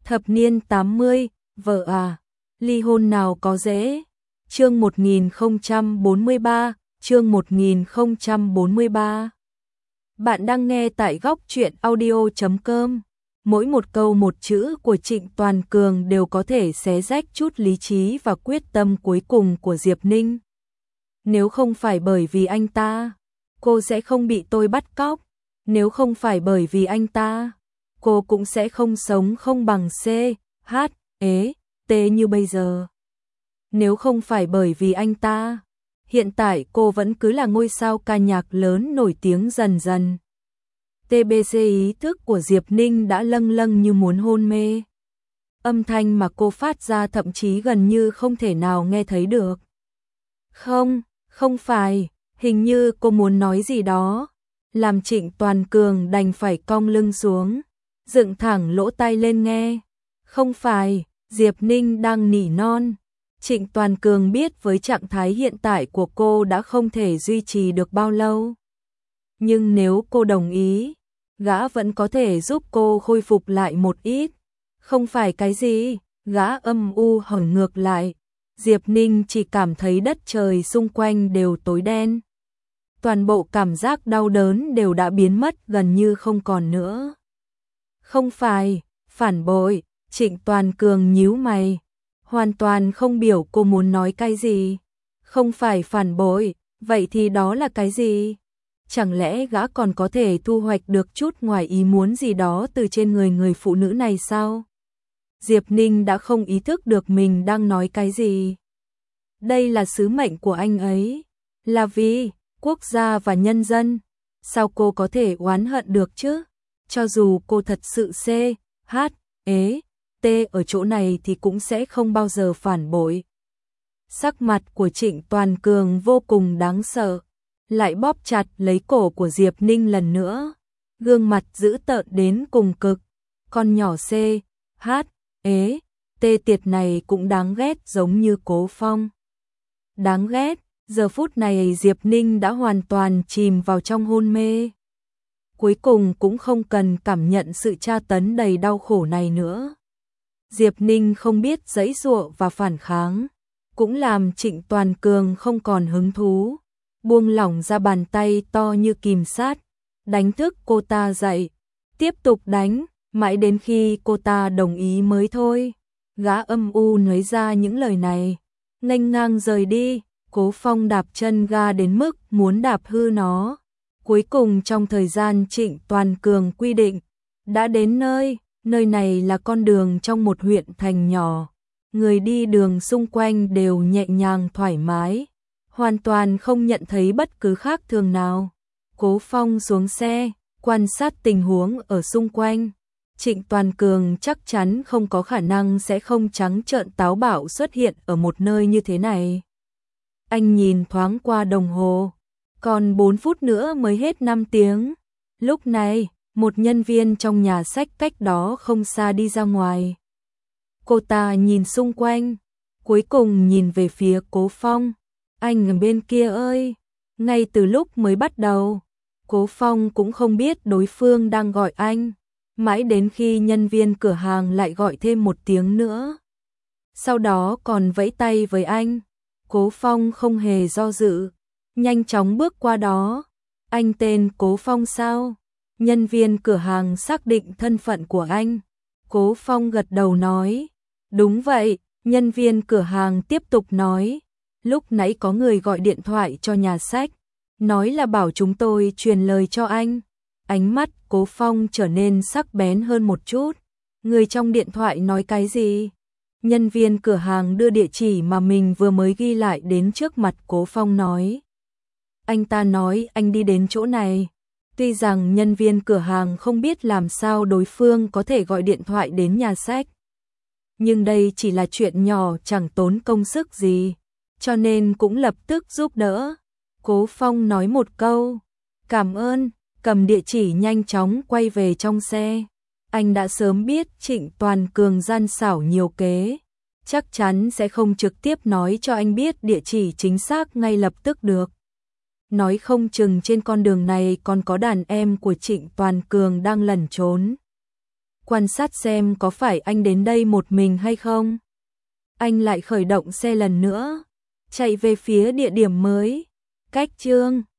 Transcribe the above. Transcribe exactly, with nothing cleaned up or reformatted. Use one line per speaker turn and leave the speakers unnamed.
Thập niên tám mươi, vợ à, ly hôn nào có dễ. Chương một nghìn không trăm bốn mươi ba, chương một nghìn không trăm bốn mươi ba. Bạn đang nghe tại góc truyện audio chấm com. Mỗi một câu một chữ của Trịnh Toàn Cường đều có thể xé rách chút lý trí và quyết tâm cuối cùng của Diệp Ninh. Nếu không phải bởi vì anh ta, cô sẽ không bị tôi bắt cóc. Nếu không phải bởi vì anh ta, cô cũng sẽ không sống không bằng C, H, E, T như bây giờ. Nếu không phải bởi vì anh ta, hiện tại cô vẫn cứ là ngôi sao ca nhạc lớn nổi tiếng dần dần. tê bê xê ý thức của Diệp Ninh đã lâng lâng như muốn hôn mê. Âm thanh mà cô phát ra thậm chí gần như không thể nào nghe thấy được. Không, không phải, hình như cô muốn nói gì đó, làm Trịnh Toàn Cường đành phải cong lưng xuống, dựng thẳng lỗ tai lên nghe. Không phải, Diệp Ninh đang nỉ non. Trịnh Toàn Cường biết với trạng thái hiện tại của cô đã không thể duy trì được bao lâu. Nhưng nếu cô đồng ý, gã vẫn có thể giúp cô khôi phục lại một ít. Không phải cái gì, gã âm u hỏi ngược lại. Diệp Ninh chỉ cảm thấy đất trời xung quanh đều tối đen. Toàn bộ cảm giác đau đớn đều đã biến mất gần như không còn nữa. Không phải, phản bội, Trịnh Toàn Cường nhíu mày. Hoàn toàn không biểu cô muốn nói cái gì. Không phải phản bội, vậy thì đó là cái gì? Chẳng lẽ gã còn có thể thu hoạch được chút ngoài ý muốn gì đó từ trên người người phụ nữ này sao? Diệp Ninh đã không ý thức được mình đang nói cái gì. Đây là sứ mệnh của anh ấy, là vì quốc gia và nhân dân. Sao cô có thể oán hận được chứ? Cho dù cô thật sự C, H, E, T ở chỗ này thì cũng sẽ không bao giờ phản bội. Sắc mặt của Trịnh Toàn Cường vô cùng đáng sợ, lại bóp chặt lấy cổ của Diệp Ninh lần nữa. Gương mặt dữ tợn đến cùng cực. Con nhỏ C, H, E, T tiệt này cũng đáng ghét giống như Cố Phong. Đáng ghét, giờ phút này Diệp Ninh đã hoàn toàn chìm vào trong hôn mê. Cuối cùng cũng không cần cảm nhận sự tra tấn đầy đau khổ này nữa. Diệp Ninh không biết giãy giụa và phản kháng, cũng làm Trịnh Toàn Cường không còn hứng thú. Buông lỏng ra bàn tay to như kìm sát, đánh thức cô ta dậy, tiếp tục đánh, mãi đến khi cô ta đồng ý mới thôi. Gã âm u nói ra những lời này, nghênh ngang rời đi. Cố Phong đạp chân ga đến mức muốn đạp hư nó. Cuối cùng trong thời gian Trịnh Toàn Cường quy định, đã đến nơi. Nơi này là con đường trong một huyện thành nhỏ. Người đi đường xung quanh đều nhẹ nhàng thoải mái, hoàn toàn không nhận thấy bất cứ khác thường nào. Cố Phong xuống xe, quan sát tình huống ở xung quanh. Trịnh Toàn Cường chắc chắn không có khả năng sẽ không trắng trợn táo bạo xuất hiện ở một nơi như thế này. Anh nhìn thoáng qua đồng hồ, còn bốn phút nữa mới hết năm tiếng. Lúc này, một nhân viên trong nhà sách cách đó không xa đi ra ngoài. Cô ta nhìn xung quanh, cuối cùng nhìn về phía Cố Phong. Anh ở bên kia ơi, ngay từ lúc mới bắt đầu, Cố Phong cũng không biết đối phương đang gọi anh. Mãi đến khi nhân viên cửa hàng lại gọi thêm một tiếng nữa. Sau đó còn vẫy tay với anh. Cố Phong không hề do dự, nhanh chóng bước qua đó. Anh tên Cố Phong sao? Nhân viên cửa hàng xác định thân phận của anh. Cố Phong gật đầu nói. Đúng vậy, nhân viên cửa hàng tiếp tục nói. Lúc nãy có người gọi điện thoại cho nhà sách, nói là bảo chúng tôi truyền lời cho anh. Ánh mắt Cố Phong trở nên sắc bén hơn một chút. Người trong điện thoại nói cái gì? Nhân viên cửa hàng đưa địa chỉ mà mình vừa mới ghi lại đến trước mặt Cố Phong nói. Anh ta nói anh đi đến chỗ này. Tuy rằng nhân viên cửa hàng không biết làm sao đối phương có thể gọi điện thoại đến nhà sách, nhưng đây chỉ là chuyện nhỏ chẳng tốn công sức gì, cho nên cũng lập tức giúp đỡ. Cố Phong nói một câu, cảm ơn, cầm địa chỉ nhanh chóng quay về trong xe. Anh đã sớm biết Trịnh Toàn Cường gian xảo nhiều kế, chắc chắn sẽ không trực tiếp nói cho anh biết địa chỉ chính xác ngay lập tức được. Nói không chừng trên con đường này còn có đàn em của Trịnh Toàn Cường đang lẩn trốn. quan sát xem có phải anh đến đây một mình hay không. Anh lại khởi động xe lần nữa, chạy về phía địa điểm mới. Cách chương